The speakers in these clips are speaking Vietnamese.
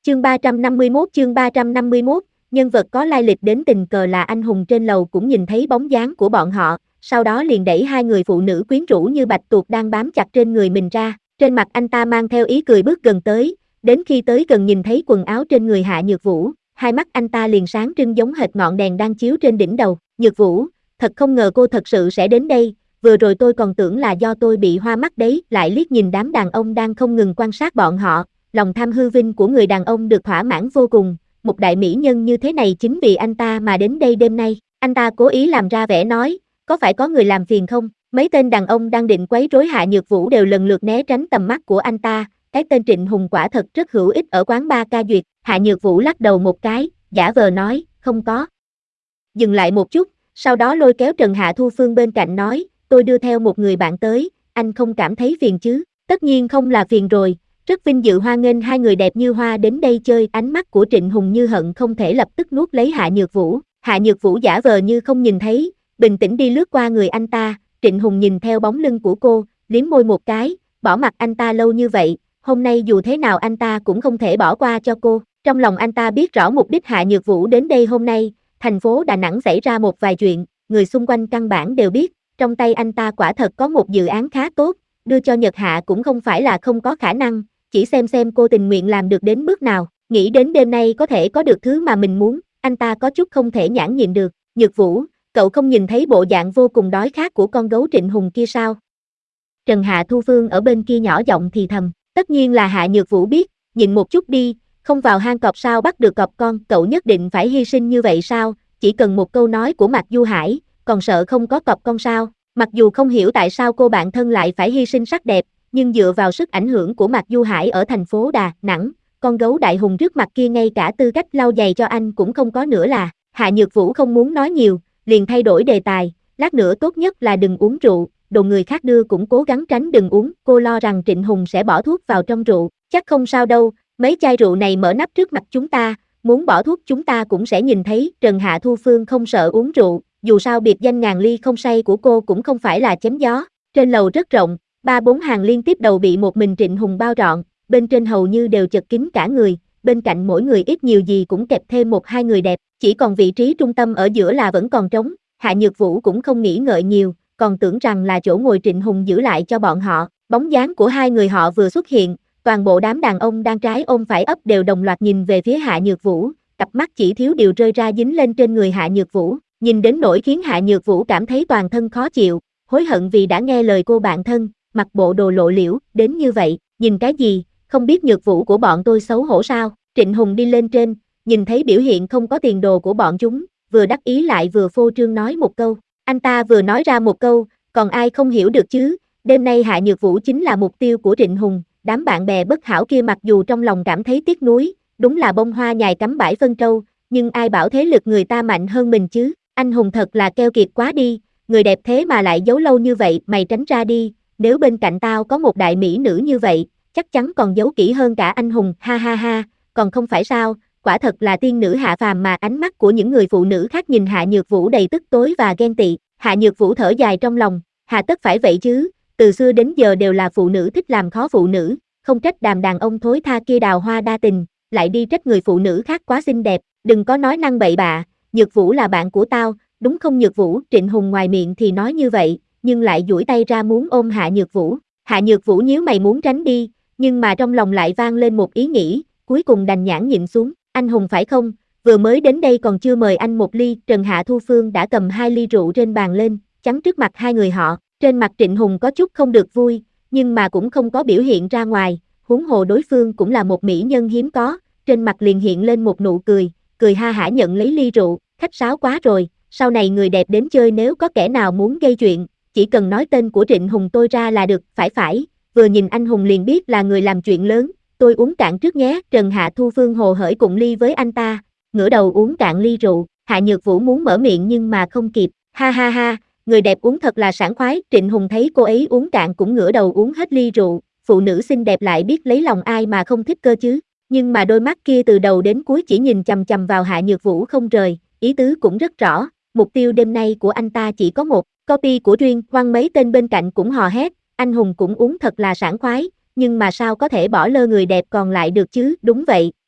Chương 351, nhân vật có lai lịch đến tình cờ là anh hùng trên lầu cũng nhìn thấy bóng dáng của bọn họ, sau đó liền đẩy hai người phụ nữ quyến rũ như bạch tuộc đang bám chặt trên người mình ra, trên mặt anh ta mang theo ý cười bước gần tới, đến khi tới gần nhìn thấy quần áo trên người Hạ Nhược Vũ, hai mắt anh ta liền sáng trưng giống hệt ngọn đèn đang chiếu trên đỉnh đầu, Nhược Vũ, thật không ngờ cô thật sự sẽ đến đây, vừa rồi tôi còn tưởng là do tôi bị hoa mắt đấy, lại liếc nhìn đám đàn ông đang không ngừng quan sát bọn họ. Lòng tham hư vinh của người đàn ông được thỏa mãn vô cùng, một đại mỹ nhân như thế này chính vì anh ta mà đến đây đêm nay, anh ta cố ý làm ra vẻ nói, có phải có người làm phiền không? Mấy tên đàn ông đang định quấy rối Hạ Nhược Vũ đều lần lượt né tránh tầm mắt của anh ta, cái tên Trịnh Hùng quả thật rất hữu ích ở quán bar ca duyệt, Hạ Nhược Vũ lắc đầu một cái, giả vờ nói, không có. Dừng lại một chút, sau đó lôi kéo Trần Hạ Thu Phương bên cạnh nói, tôi đưa theo một người bạn tới, anh không cảm thấy phiền chứ? Tất nhiên không là phiền rồi. Rất vinh dự hoan nghênh hai người đẹp như hoa đến đây chơi, ánh mắt của Trịnh Hùng như hận không thể lập tức nuốt lấy Hạ Nhược Vũ. Hạ Nhược Vũ giả vờ như không nhìn thấy, bình tĩnh đi lướt qua người anh ta, Trịnh Hùng nhìn theo bóng lưng của cô, liếm môi một cái, bỏ mặc anh ta lâu như vậy, hôm nay dù thế nào anh ta cũng không thể bỏ qua cho cô. Trong lòng anh ta biết rõ mục đích Hạ Nhược Vũ đến đây hôm nay, thành phố Đà Nẵng xảy ra một vài chuyện, người xung quanh căn bản đều biết, trong tay anh ta quả thật có một dự án khá tốt, đưa cho Nhật Hạ cũng không phải là không có khả năng. Chỉ xem cô tình nguyện làm được đến bước nào, nghĩ đến đêm nay có thể có được thứ mà mình muốn, anh ta có chút không thể nhẫn nhịn được. Nhược Vũ, cậu không nhìn thấy bộ dạng vô cùng đói khát của con gấu Trịnh Hùng kia sao? Trần Hạ Thu Phương ở bên kia nhỏ giọng thì thầm, tất nhiên là Hạ Nhược Vũ biết, nhịn một chút đi, không vào hang cọp sao bắt được cọp con, cậu nhất định phải hy sinh như vậy sao? Chỉ cần một câu nói của Mạc Du Hải, còn sợ không có cọp con sao? Mặc dù không hiểu tại sao cô bạn thân lại phải hy sinh sắc đẹp, nhưng dựa vào sức ảnh hưởng của Mạc Du Hải ở thành phố Đà Nẵng, con gấu đại hùng trước mặt kia ngay cả tư cách lau giày cho anh cũng không có nữa là. Hạ Nhược Vũ không muốn nói nhiều, liền thay đổi đề tài, lát nữa tốt nhất là đừng uống rượu, đồ người khác đưa cũng cố gắng tránh đừng uống, cô lo rằng Trịnh Hùng sẽ bỏ thuốc vào trong rượu, chắc không sao đâu, mấy chai rượu này mở nắp trước mặt chúng ta, muốn bỏ thuốc chúng ta cũng sẽ nhìn thấy. Trần Hạ Thu Phương không sợ uống rượu, dù sao biệt danh ngàn ly không say của cô cũng không phải là chém gió, trên lầu rất rộng. 3-4 hàng liên tiếp đầu bị một mình Trịnh Hùng bao trọn, bên trên hầu như đều chật kín cả người, bên cạnh mỗi người ít nhiều gì cũng kẹp thêm 1-2 người đẹp, chỉ còn vị trí trung tâm ở giữa là vẫn còn trống. Hạ Nhược Vũ cũng không nghĩ ngợi nhiều, còn tưởng rằng là chỗ ngồi Trịnh Hùng giữ lại cho bọn họ. Bóng dáng của hai người họ vừa xuất hiện, toàn bộ đám đàn ông đang trái ôm phải ấp đều đồng loạt nhìn về phía Hạ Nhược Vũ, cặp mắt chỉ thiếu điều rơi ra dính lên trên người Hạ Nhược Vũ, nhìn đến nỗi khiến Hạ Nhược Vũ cảm thấy toàn thân khó chịu, hối hận vì đã nghe lời cô bạn thân, mặc bộ đồ lộ liễu, đến như vậy, nhìn cái gì, không biết Nhược Vũ của bọn tôi xấu hổ sao? Trịnh Hùng đi lên trên, nhìn thấy biểu hiện không có tiền đồ của bọn chúng, vừa đắc ý lại vừa phô trương nói một câu, anh ta vừa nói ra một câu, còn ai không hiểu được chứ, đêm nay Hạ Nhược Vũ chính là mục tiêu của Trịnh Hùng, đám bạn bè bất hảo kia mặc dù trong lòng cảm thấy tiếc nuối, đúng là bông hoa nhài cắm bãi phân trâu, nhưng ai bảo thế lực người ta mạnh hơn mình chứ, anh Hùng thật là keo kiệt quá đi, người đẹp thế mà lại giấu lâu như vậy, mày tránh ra đi. Nếu bên cạnh tao có một đại mỹ nữ như vậy, chắc chắn còn giấu kỹ hơn cả anh Hùng, ha ha ha, còn không phải sao, quả thật là tiên nữ hạ phàm mà. Ánh mắt của những người phụ nữ khác nhìn Hạ Nhược Vũ đầy tức tối và ghen tị, Hạ Nhược Vũ thở dài trong lòng, hà tất phải vậy chứ, từ xưa đến giờ đều là phụ nữ thích làm khó phụ nữ, không trách đàn ông thối tha kia đào hoa đa tình, lại đi trách người phụ nữ khác quá xinh đẹp, đừng có nói năng bậy bạ, Nhược Vũ là bạn của tao, đúng không Nhược Vũ? Trịnh Hùng ngoài miệng thì nói như vậy, nhưng lại duỗi tay ra muốn ôm Hạ Nhược Vũ. Hạ Nhược Vũ nhíu mày muốn tránh đi, nhưng mà trong lòng lại vang lên một ý nghĩ, cuối cùng đành nhãn nhịn xuống. Anh Hùng phải không? Vừa mới đến đây còn chưa mời anh một ly. Trần Hạ Thu Phương đã cầm 2 ly rượu trên bàn lên, chắn trước mặt hai người họ. Trên mặt Trịnh Hùng có chút không được vui, nhưng mà cũng không có biểu hiện ra ngoài. Huống hồ đối phương cũng là một mỹ nhân hiếm có, trên mặt liền hiện lên một nụ cười, cười ha hả nhận lấy ly rượu. Khách sáo quá rồi, sau này người đẹp đến chơi nếu có kẻ nào muốn gây chuyện, chỉ cần nói tên của Trịnh Hùng tôi ra là được, phải, vừa nhìn anh Hùng liền biết là người làm chuyện lớn, tôi uống cạn trước nhé. Trần Hạ Thu Phương hồ hởi cùng ly với anh ta, ngửa đầu uống cạn ly rượu. Hạ Nhược Vũ muốn mở miệng nhưng mà không kịp, ha ha ha, người đẹp uống thật là sảng khoái. Trịnh Hùng thấy cô ấy uống cạn cũng ngửa đầu uống hết ly rượu, phụ nữ xinh đẹp lại biết lấy lòng ai mà không thích cơ chứ, nhưng mà đôi mắt kia từ đầu đến cuối chỉ nhìn chằm chằm vào Hạ Nhược Vũ không rời, ý tứ cũng rất rõ, mục tiêu đêm nay của anh ta chỉ có một. Copy của Duyên Quang mấy tên bên cạnh cũng hò hét, anh Hùng cũng uống thật là sảng khoái, nhưng mà sao có thể bỏ lơ người đẹp còn lại được chứ? Đúng vậy,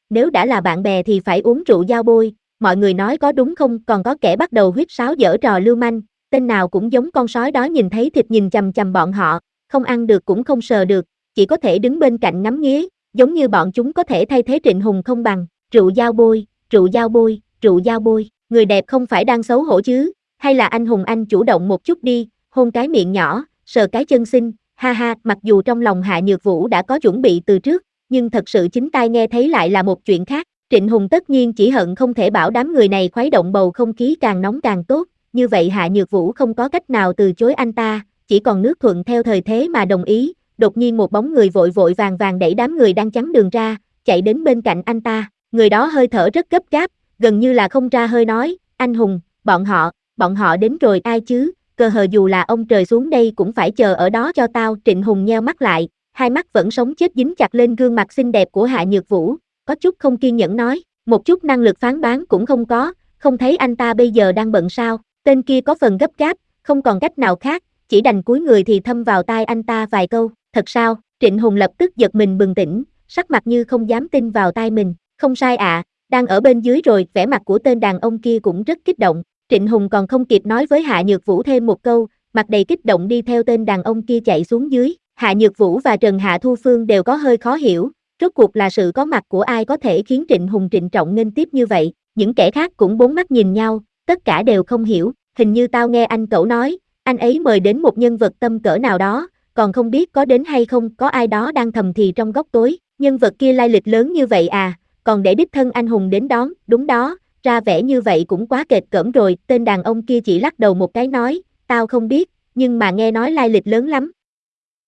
nếu đã là bạn bè thì phải uống rượu giao bôi, mọi người nói có đúng không? Còn có kẻ bắt đầu huýt sáo giở trò lưu manh, tên nào cũng giống con sói đó nhìn thấy thịt nhìn chằm chằm bọn họ, không ăn được cũng không sờ được, chỉ có thể đứng bên cạnh ngắm nghía, giống như bọn chúng có thể thay thế Trịnh Hùng không bằng, rượu giao bôi, rượu giao bôi, rượu giao bôi, người đẹp không phải đang xấu hổ chứ, hay là anh Hùng anh chủ động một chút đi, hôn cái miệng nhỏ, sờ cái chân xinh, ha ha, mặc dù trong lòng Hạ Nhược Vũ đã có chuẩn bị từ trước, nhưng thật sự chính tai nghe thấy lại là một chuyện khác. Trịnh Hùng tất nhiên chỉ hận không thể bảo đám người này khuấy động bầu không khí càng nóng càng tốt, như vậy Hạ Nhược Vũ không có cách nào từ chối anh ta, chỉ còn nước thuận theo thời thế mà đồng ý. Đột nhiên một bóng người vội vội vàng vàng đẩy đám người đang chắn đường ra, chạy đến bên cạnh anh ta, người đó hơi thở rất gấp gáp, gần như là không ra hơi nói, anh Hùng, bọn họ đến rồi ai chứ, cơ hờ dù là ông trời xuống đây cũng phải chờ ở đó cho tao. Trịnh Hùng nheo mắt lại, hai mắt vẫn sống chết dính chặt lên gương mặt xinh đẹp của Hạ Nhược Vũ, có chút không kiên nhẫn nói, một chút năng lực phán đoán cũng không có, không thấy anh ta bây giờ đang bận sao? Tên kia có phần gấp gáp, không còn cách nào khác, chỉ đành cúi người thì thâm vào tai anh ta vài câu, thật sao? Trịnh Hùng lập tức giật mình bừng tỉnh, sắc mặt như không dám tin vào tai mình, không sai ạ, đang ở bên dưới rồi. Vẻ mặt của tên đàn ông kia cũng rất kích động, Trịnh Hùng còn không kịp nói với Hạ Nhược Vũ thêm một câu, mặt đầy kích động đi theo tên đàn ông kia chạy xuống dưới. Hạ Nhược Vũ và Trần Hạ Thu Phương đều có hơi khó hiểu, rốt cuộc là sự có mặt của ai có thể khiến Trịnh Hùng trịnh trọng nghênh tiếp như vậy, những kẻ khác cũng bốn mắt nhìn nhau, tất cả đều không hiểu, hình như tao nghe anh cậu nói, anh ấy mời đến một nhân vật tâm cỡ nào đó, còn không biết có đến hay không, có ai đó đang thầm thì trong góc tối, nhân vật kia lai lịch lớn như vậy à, còn để đích thân anh Hùng đến đón, đúng đó, ra vẻ như vậy cũng quá kệch cỡm rồi. Tên đàn ông kia chỉ lắc đầu một cái nói, tao không biết, nhưng mà nghe nói lai lịch lớn lắm,